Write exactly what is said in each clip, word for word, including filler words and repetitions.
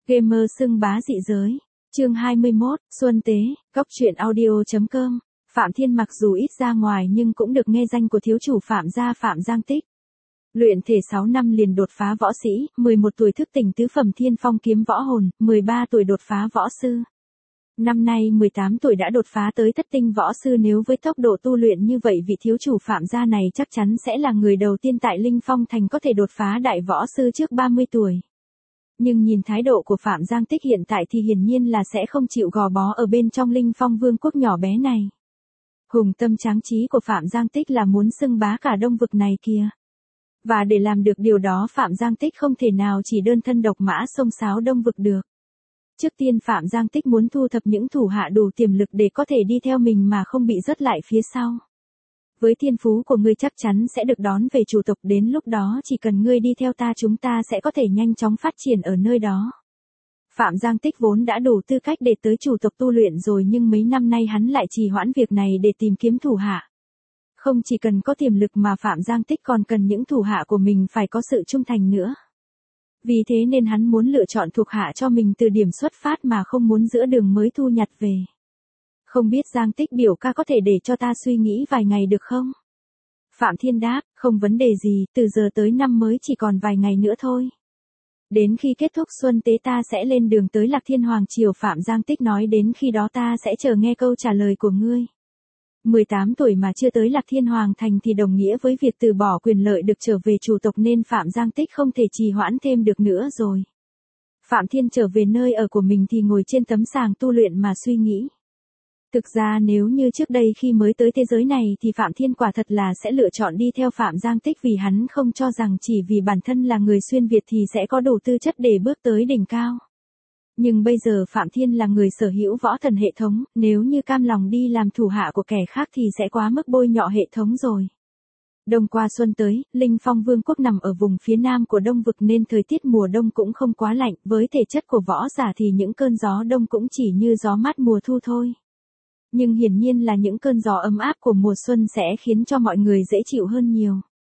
Gamer xưng bá dị giới. Chương hai mươi mốt, Xuân Tế, Cóc truyện audio.com. Phạm Thiên mặc dù ít ra ngoài nhưng cũng được nghe danh của thiếu chủ Phạm gia Phạm Giang Tích. Luyện thể sáu năm liền đột phá võ sĩ, mười một tuổi thức tỉnh tứ phẩm thiên phong kiếm võ hồn, mười ba tuổi đột phá võ sư. Năm nay mười tám tuổi đã đột phá tới thất tinh võ sư, nếu với tốc độ tu luyện như vậy vị thiếu chủ Phạm gia này chắc chắn sẽ là người đầu tiên tại Linh Phong Thành có thể đột phá đại võ sư trước ba mươi tuổi. Nhưng nhìn thái độ của Phạm Giang Tích hiện tại thì hiển nhiên là sẽ không chịu gò bó ở bên trong Linh Phong Vương quốc nhỏ bé này. Hùng tâm tráng trí của Phạm Giang Tích là muốn xưng bá cả đông vực này kia. Và để làm được điều đó Phạm Giang Tích không thể nào chỉ đơn thân độc mã xông xáo đông vực được. Trước tiên Phạm Giang Tích muốn thu thập những thủ hạ đủ tiềm lực để có thể đi theo mình mà không bị rớt lại phía sau. Với thiên phú của ngươi chắc chắn sẽ được đón về chủ tộc, đến lúc đó chỉ cần ngươi đi theo ta chúng ta sẽ có thể nhanh chóng phát triển ở nơi đó. Phạm Giang Tích vốn đã đủ tư cách để tới chủ tộc tu luyện rồi, nhưng mấy năm nay hắn lại trì hoãn việc này để tìm kiếm thủ hạ. Không chỉ cần có tiềm lực mà Phạm Giang Tích còn cần những thủ hạ của mình phải có sự trung thành nữa. Vì thế nên hắn muốn lựa chọn thuộc hạ cho mình từ điểm xuất phát mà không muốn giữa đường mới thu nhặt về. Không biết Giang Tích biểu ca có thể để cho ta suy nghĩ vài ngày được không? Phạm Thiên đáp, không vấn đề gì, từ giờ tới năm mới chỉ còn vài ngày nữa thôi. Đến khi kết thúc xuân tế ta sẽ lên đường tới Lạc Thiên Hoàng Triều. Phạm Giang Tích nói, đến khi đó ta sẽ chờ nghe câu trả lời của ngươi. mười tám tuổi mà chưa tới Lạc Thiên Hoàng Thành thì đồng nghĩa với việc từ bỏ quyền lợi được trở về chủ tộc, nên Phạm Giang Tích không thể trì hoãn thêm được nữa rồi. Phạm Thiên trở về nơi ở của mình thì ngồi trên tấm sàng tu luyện mà suy nghĩ. Thực ra nếu như trước đây khi mới tới thế giới này thì Phạm Thiên quả thật là sẽ lựa chọn đi theo Phạm Giang Tích, vì hắn không cho rằng chỉ vì bản thân là người xuyên Việt thì sẽ có đủ tư chất để bước tới đỉnh cao. Nhưng bây giờ Phạm Thiên là người sở hữu võ thần hệ thống, nếu như cam lòng đi làm thủ hạ của kẻ khác thì sẽ quá mức bôi nhọ hệ thống rồi. Đông qua xuân tới, Linh Phong Vương quốc nằm ở vùng phía nam của đông vực nên thời tiết mùa đông cũng không quá lạnh, với thể chất của võ giả thì những cơn gió đông cũng chỉ như gió mát mùa thu thôi. Nhưng hiển nhiên là những cơn gió ấm áp của mùa xuân sẽ khiến cho mọi người dễ chịu hơn nhiều.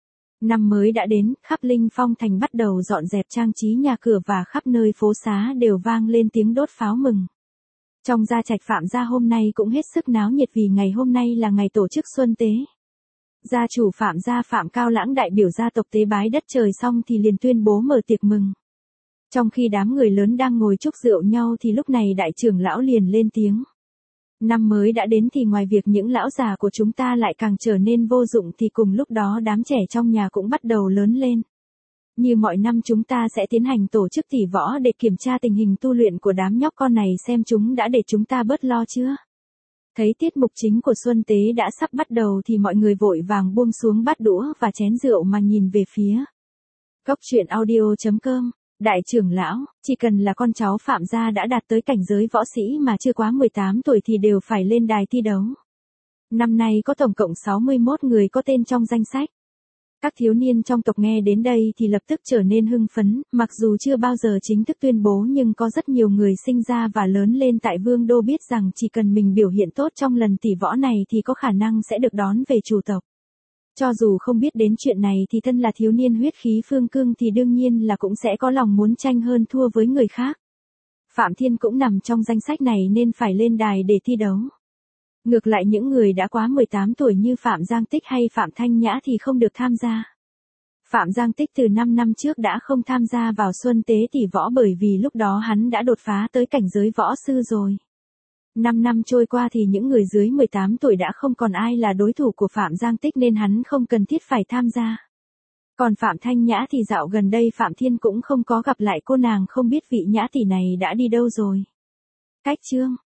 Năm mới đã đến, khắp Linh Phong Thành bắt đầu dọn dẹp trang trí nhà cửa và khắp nơi phố xá đều vang lên tiếng đốt pháo mừng. Trong gia trạch Phạm gia hôm nay cũng hết sức náo nhiệt vì ngày hôm nay là ngày tổ chức xuân tế. Gia chủ Phạm gia Phạm Cao Lãng đại biểu gia tộc tế bái đất trời xong thì liền tuyên bố mở tiệc mừng. Trong khi đám người lớn đang ngồi chúc rượu nhau thì lúc này đại trưởng lão liền lên tiếng. Năm mới đã đến thì ngoài việc những lão già của chúng ta lại càng trở nên vô dụng thì cùng lúc đó đám trẻ trong nhà cũng bắt đầu lớn lên. Như mọi năm chúng ta sẽ tiến hành tổ chức tỷ võ để kiểm tra tình hình tu luyện của đám nhóc con này xem chúng đã để chúng ta bớt lo chưa. Thấy tiết mục chính của xuân tế đã sắp bắt đầu thì mọi người vội vàng buông xuống bát đũa và chén rượu mà nhìn về phía Cóc truyện audio.com. Đại trưởng lão, chỉ cần là con cháu Phạm gia đã đạt tới cảnh giới võ sĩ mà chưa quá mười tám tuổi thì đều phải lên đài thi đấu. Năm nay có tổng cộng sáu mươi mốt người có tên trong danh sách. Các thiếu niên trong tộc nghe đến đây thì lập tức trở nên hưng phấn, mặc dù chưa bao giờ chính thức tuyên bố nhưng có rất nhiều người sinh ra và lớn lên tại Vương Đô biết rằng chỉ cần mình biểu hiện tốt trong lần tỷ võ này thì có khả năng sẽ được đón về chủ tộc. Cho dù không biết đến chuyện này thì thân là thiếu niên huyết khí phương cương thì đương nhiên là cũng sẽ có lòng muốn tranh hơn thua với người khác. Phạm Thiên cũng nằm trong danh sách này nên phải lên đài để thi đấu. Ngược lại những người đã quá mười tám tuổi như Phạm Giang Tích hay Phạm Thanh Nhã thì không được tham gia. Phạm Giang Tích từ năm năm trước đã không tham gia vào xuân tế tỷ võ bởi vì lúc đó hắn đã đột phá tới cảnh giới võ sư rồi. năm năm trôi qua thì những người dưới mười tám tuổi đã không còn ai là đối thủ của Phạm Giang Tích nên hắn không cần thiết phải tham gia. Còn Phạm Thanh Nhã thì dạo gần đây Phạm Thiên cũng không có gặp lại cô nàng, không biết vị Nhã tỷ này đã đi đâu rồi. Cách chương